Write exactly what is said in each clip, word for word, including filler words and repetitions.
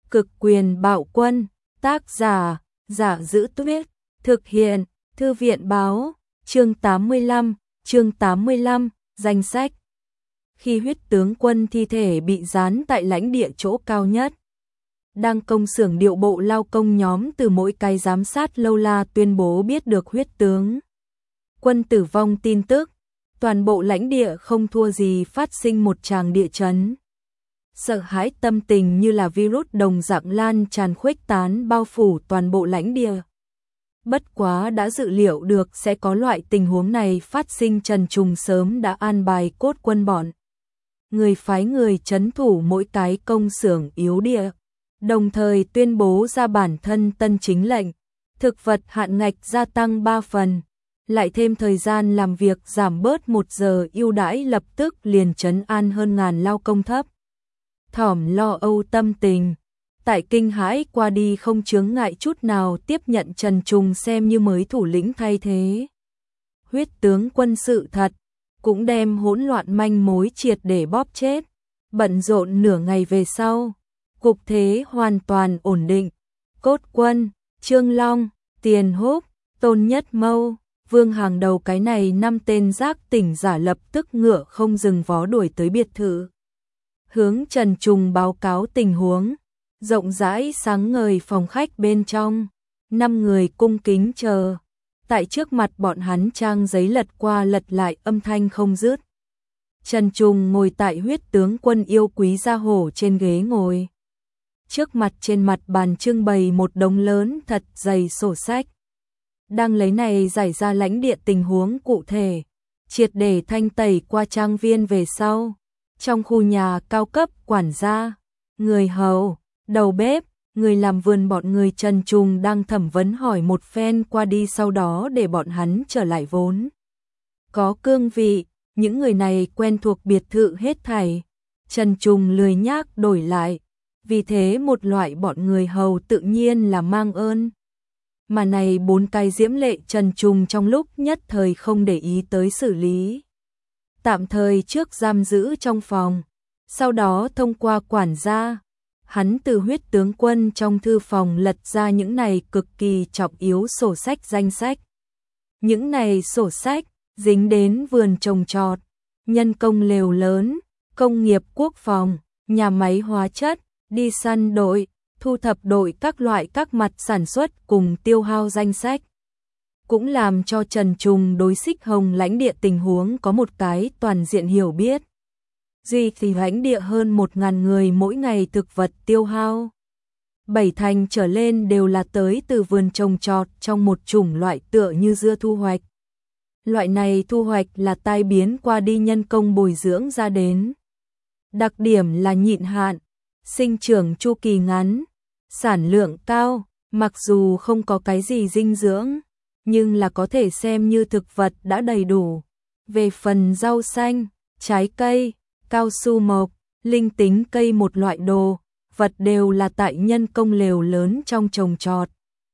Cực quyền bạo quân, tác giả, Giả Giữ Tuyết, thực hiện, Thư viện báo, chương tám mươi lăm, chương tám mươi lăm, danh sách. Khi huyết tướng quân thi thể bị gián tại lãnh địa chỗ cao nhất, đang công xưởng điệu bộ lao công nhóm từ mỗi cái giám sát lâu la tuyên bố biết được huyết tướng quân tử vong tin tức, toàn bộ lãnh địa không thua gì phát sinh một tràng địa chấn. Sợ hãi tâm tình như là virus đồng dạng lan tràn khuếch tán bao phủ toàn bộ lãnh địa. Bất quá đã dự liệu được sẽ có loại tình huống này phát sinh, Trần Trùng sớm đã an bài cốt quân bọn người phái người trấn thủ mỗi cái công xưởng yếu địa, đồng thời tuyên bố ra bản thân tân chính lệnh, thực vật hạn ngạch gia tăng ba phần, lại thêm thời gian làm việc giảm bớt một giờ ưu đãi, lập tức liền trấn an hơn ngàn lao công thấp thỏm lo âu tâm tình. Tại kinh hãi qua đi không chướng ngại chút nào tiếp nhận Trần Trùng xem như mới thủ lĩnh thay thế huyết tướng quân sự thật, cũng đem hỗn loạn manh mối triệt để bóp chết. Bận rộn nửa ngày về sau, cục thế hoàn toàn ổn định. Cốt quân, Trương Long, Tiền Húc, Tôn Nhất Mâu, Vương hàng đầu cái này năm tên giác tỉnh giả lập tức ngựa không dừng vó đuổi tới biệt thự, hướng Trần Trùng báo cáo tình huống. Rộng rãi sáng ngời phòng khách bên trong, năm người cung kính chờ. Tại trước mặt bọn hắn trang giấy lật qua lật lại âm thanh không dứt. Trần Trùng ngồi tại huyết tướng quân yêu quý gia hổ trên ghế ngồi. Trước mặt trên mặt bàn trưng bày một đống lớn thật dày sổ sách. Đang lấy này giải ra lãnh địa tình huống cụ thể, triệt để thanh tẩy qua trang viên về sau. Trong khu nhà cao cấp quản gia, người hầu, đầu bếp, người làm vườn bọn người Trần Trùng đang thẩm vấn hỏi một phen qua đi, sau đó để bọn hắn trở lại vốn có cương vị. Những người này quen thuộc biệt thự hết thảy, Trần Trùng lười nhác đổi lại, vì thế một loại bọn người hầu tự nhiên là mang ơn. Mà này bốn cái diễm lệ Trần Trùng trong lúc nhất thời không để ý tới xử lý. Tạm thời trước giam giữ trong phòng, sau đó thông qua quản gia, hắn từ huyết tướng quân trong thư phòng lật ra những này cực kỳ trọng yếu sổ sách danh sách. Những này sổ sách dính đến vườn trồng trọt, nhân công lều lớn, công nghiệp quốc phòng, nhà máy hóa chất, đi săn đội, thu thập đội các loại các mặt sản xuất cùng tiêu hao danh sách. Cũng làm cho Trần Trùng đối Xích Hồng lãnh địa tình huống có một cái toàn diện hiểu biết. Duy thì lãnh địa hơn một ngàn người mỗi ngày thực vật tiêu hao, bảy thành trở lên đều là tới từ vườn trồng trọt trong một chủng loại tựa như dưa thu hoạch. Loại này thu hoạch là tai biến qua đi nhân công bồi dưỡng ra đến. Đặc điểm là nhịn hạn, sinh trưởng chu kỳ ngắn, sản lượng cao, mặc dù không có cái gì dinh dưỡng, nhưng là có thể xem như thực vật đã đầy đủ. Về phần rau xanh, trái cây, cao su mộc, linh tính cây một loại đồ, vật đều là tại nhân công lều lớn trong trồng trọt.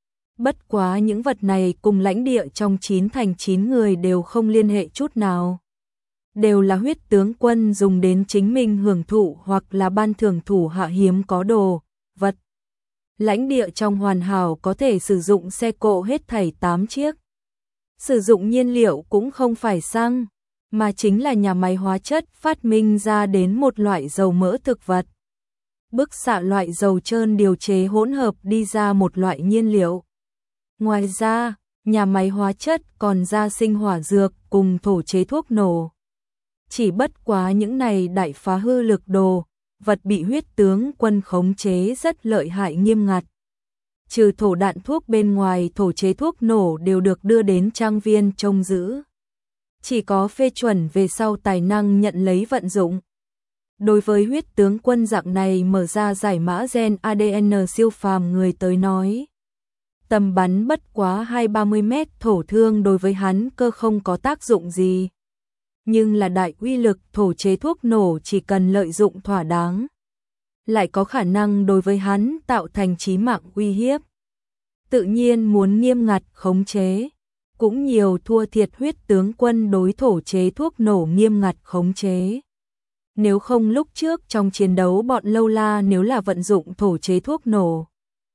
Bất quá những vật này cùng lãnh địa trong chín thành chín người đều không liên hệ chút nào. Đều là huyết tướng quân dùng đến chính mình hưởng thụ hoặc là ban thưởng thủ hạ hiếm có đồ, vật. Lãnh địa trong hoàn hảo có thể sử dụng xe cộ hết thảy tám chiếc. Sử dụng nhiên liệu cũng không phải xăng, mà chính là nhà máy hóa chất phát minh ra đến một loại dầu mỡ thực vật. Bức xạ loại dầu trơn điều chế hỗn hợp đi ra một loại nhiên liệu. Ngoài ra, nhà máy hóa chất còn ra sinh hỏa dược cùng thổ chế thuốc nổ. Chỉ bất quá những này đại phá hư lực đồ, vật bị huyết tướng quân khống chế rất lợi hại nghiêm ngặt. Trừ thổ đạn thuốc bên ngoài, thổ chế thuốc nổ đều được đưa đến trang viên trông giữ. Chỉ có phê chuẩn về sau tài năng nhận lấy vận dụng. Đối với huyết tướng quân dạng này mở ra giải mã gen a đê en siêu phàm người tới nói, tầm bắn bất quá hai ba mươi mét thổ thương đối với hắn cơ không có tác dụng gì. Nhưng là đại uy lực thổ chế thuốc nổ chỉ cần lợi dụng thỏa đáng, lại có khả năng đối với hắn tạo thành chí mạng uy hiếp. Tự nhiên muốn nghiêm ngặt khống chế, cũng nhiều thua thiệt huyết tướng quân đối thổ chế thuốc nổ nghiêm ngặt khống chế. Nếu không lúc trước trong chiến đấu bọn lâu la nếu là vận dụng thổ chế thuốc nổ,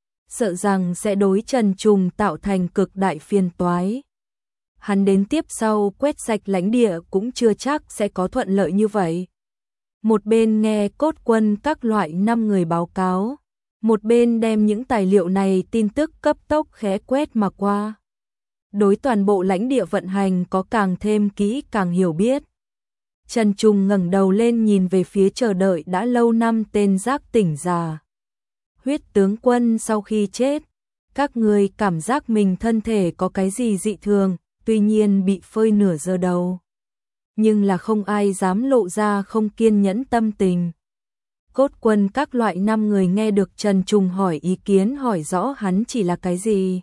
sợ rằng sẽ đối Trần Trùng tạo thành cực đại phiền toái. Hắn đến tiếp sau quét sạch lãnh địa cũng chưa chắc sẽ có thuận lợi như vậy. Một bên nghe cốt quân các loại năm người báo cáo, một bên đem những tài liệu này tin tức cấp tốc khẽ quét mà qua. Đối toàn bộ lãnh địa vận hành có càng thêm kỹ càng hiểu biết. Trần Trùng ngẩng đầu lên nhìn về phía chờ đợi đã lâu năm tên giác tỉnh giả. Huyết tướng quân sau khi chết, các người cảm giác mình thân thể có cái gì dị thường, tuy nhiên bị phơi nửa giờ đầu. Nhưng là không ai dám lộ ra không kiên nhẫn tâm tình. Cốt quân các loại năm người nghe được Trần Trùng hỏi ý kiến hỏi rõ hắn chỉ là cái gì.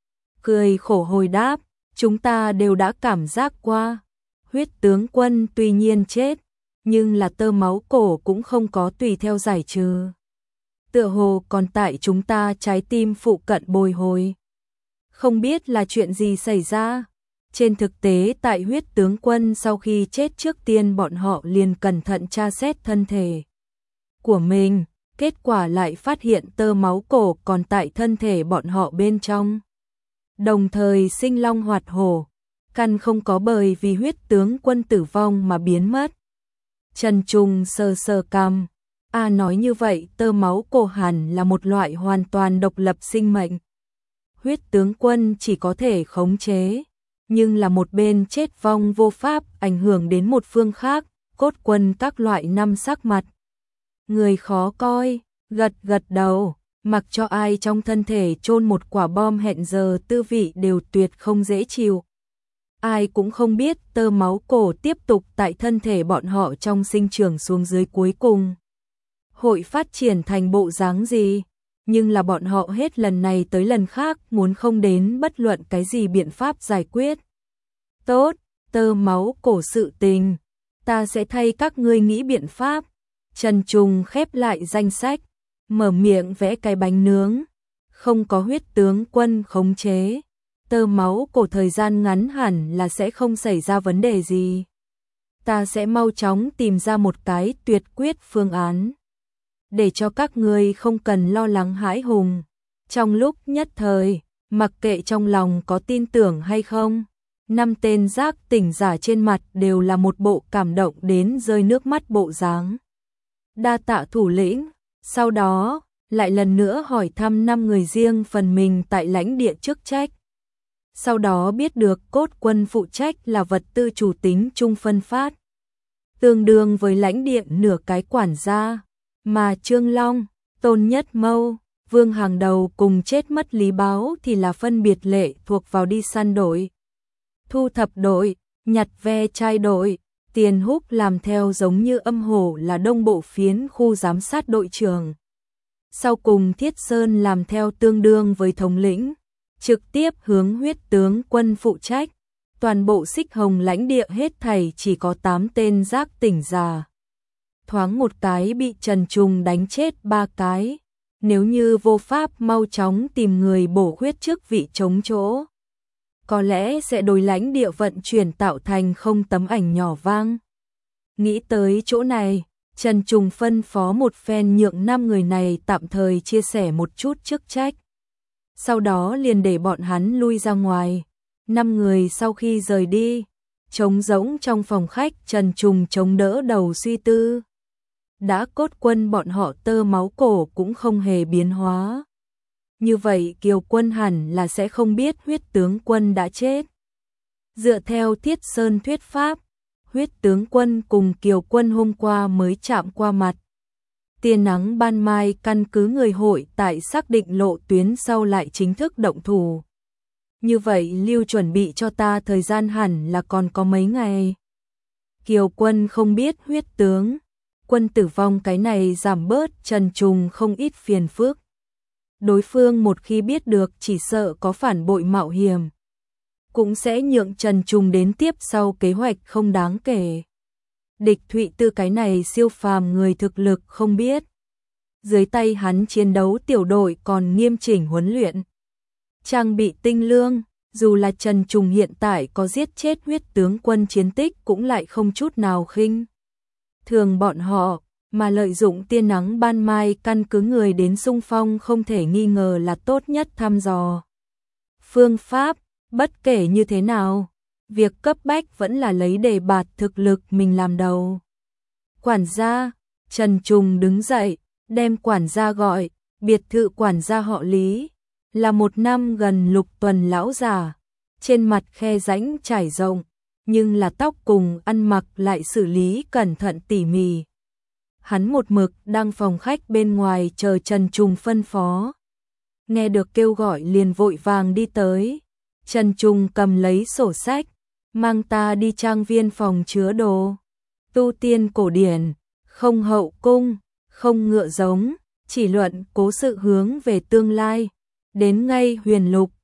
Cười khổ hồi đáp, chúng ta đều đã cảm giác qua. Huyết tướng quân tuy nhiên chết, nhưng là tơ máu cổ cũng không có tùy theo giải trừ. Tựa hồ còn tại chúng ta trái tim phụ cận bồi hồi. Không biết là chuyện gì xảy ra. Trên thực tế tại huyết tướng quân sau khi chết trước tiên bọn họ liền cẩn thận tra xét thân thể của mình, kết quả lại phát hiện tơ máu cổ còn tại thân thể bọn họ bên trong. Đồng thời sinh long hoạt hổ, căn không có bởi vì huyết tướng quân tử vong mà biến mất. Trần Trùng sờ sờ cằm, a nói như vậy tơ máu cổ hẳn là một loại hoàn toàn độc lập sinh mệnh. Huyết tướng quân chỉ có thể khống chế, nhưng là một bên chết vong vô pháp ảnh hưởng đến một phương khác, cốt quân các loại năm sắc mặt. Người khó coi, gật gật đầu, mặc cho ai trong thân thể chôn một quả bom hẹn giờ tư vị đều tuyệt không dễ chịu. Ai cũng không biết tơ máu cổ tiếp tục tại thân thể bọn họ trong sinh trưởng xuống dưới cuối cùng. Hội phát triển thành bộ dáng gì, nhưng là bọn họ hết lần này tới lần khác muốn không đến bất luận cái gì biện pháp giải quyết. Tốt, tơ máu cổ sự tình, ta sẽ thay các ngươi nghĩ biện pháp. Trần Trùng khép lại danh sách, mở miệng vẽ cái bánh nướng. Không có huyết tướng quân khống chế, tơ máu cổ thời gian ngắn hẳn là sẽ không xảy ra vấn đề gì. Ta sẽ mau chóng tìm ra một cái tuyệt quyết phương án, để cho các ngươi không cần lo lắng hãi hùng. Trong lúc nhất thời, mặc kệ trong lòng có tin tưởng hay không, năm tên giác tỉnh giả trên mặt đều là một bộ cảm động đến rơi nước mắt bộ dáng. Đa tạ thủ lĩnh, sau đó lại lần nữa hỏi thăm năm người riêng phần mình tại lãnh địa chức trách. Sau đó biết được cốt quân phụ trách là vật tư chủ tính chung phân phát, tương đương với lãnh địa nửa cái quản gia, mà Trương Long, Tôn Nhất Mâu, Vương Hàng Đầu cùng chết mất Lý Báo thì là phân biệt lệ thuộc vào đi săn đội, thu thập đội, nhặt ve chai đội. Tiền Húc làm theo giống như âm hổ là đông bộ phiến khu giám sát đội trưởng. Sau cùng Thiết Sơn làm theo tương đương với thống lĩnh, trực tiếp hướng huyết tướng quân phụ trách. Toàn bộ Xích Hồng lãnh địa hết thảy chỉ có tám tên giác tỉnh giả. Thoáng một cái bị Trần Trùng đánh chết ba cái. Nếu như vô pháp mau chóng tìm người bổ khuyết chức vị chống chỗ, có lẽ sẽ đối lãnh địa vận chuyển tạo thành không tấm ảnh nhỏ vang. Nghĩ tới chỗ này, Trần Trùng phân phó một phen nhượng năm người này tạm thời chia sẻ một chút chức trách. Sau đó liền để bọn hắn lui ra ngoài. Năm người sau khi rời đi, trống rỗng trong phòng khách Trần Trùng chống đỡ đầu suy tư. Đã cốt quân bọn họ tơ máu cổ cũng không hề biến hóa. Như vậy Kiều Quân hẳn là sẽ không biết huyết tướng quân đã chết. Dựa theo Thiết Sơn thuyết pháp, huyết tướng quân cùng Kiều Quân hôm qua mới chạm qua mặt. Tia nắng ban mai căn cứ người hội tại xác định lộ tuyến sau lại chính thức động thủ. Như vậy lưu chuẩn bị cho ta thời gian hẳn là còn có mấy ngày. Kiều Quân không biết huyết tướng quân tử vong cái này giảm bớt Trần Trùng không ít phiền phức. Đối phương một khi biết được chỉ sợ có phản bội mạo hiểm, cũng sẽ nhượng Trần Trùng đến tiếp sau kế hoạch không đáng kể. Địch Thụy Tư cái này siêu phàm người thực lực không biết. Dưới tay hắn chiến đấu tiểu đội còn nghiêm chỉnh huấn luyện, trang bị tinh lương, dù là Trần Trùng hiện tại có giết chết huyết tướng quân chiến tích cũng lại không chút nào khinh thường bọn họ, mà lợi dụng tia nắng ban mai căn cứ người đến xung phong không thể nghi ngờ là tốt nhất thăm dò. Phương pháp, bất kể như thế nào, việc cấp bách vẫn là lấy đề bạt thực lực mình làm đầu. Quản gia, Trần Trùng đứng dậy, đem quản gia gọi, biệt thự quản gia họ Lý, là một năm gần lục tuần lão già, trên mặt khe rãnh trải rộng, nhưng là tóc cùng ăn mặc lại xử lý cẩn thận tỉ mỉ. Hắn một mực đang phòng khách bên ngoài chờ Trần Trùng phân phó. Nghe được kêu gọi liền vội vàng đi tới. Trần Trùng cầm lấy sổ sách, mang ta đi trang viên phòng chứa đồ. Tu tiên cổ điển, không hậu cung, không ngựa giống, chỉ luận cố sự hướng về tương lai. Đến ngay huyền lục,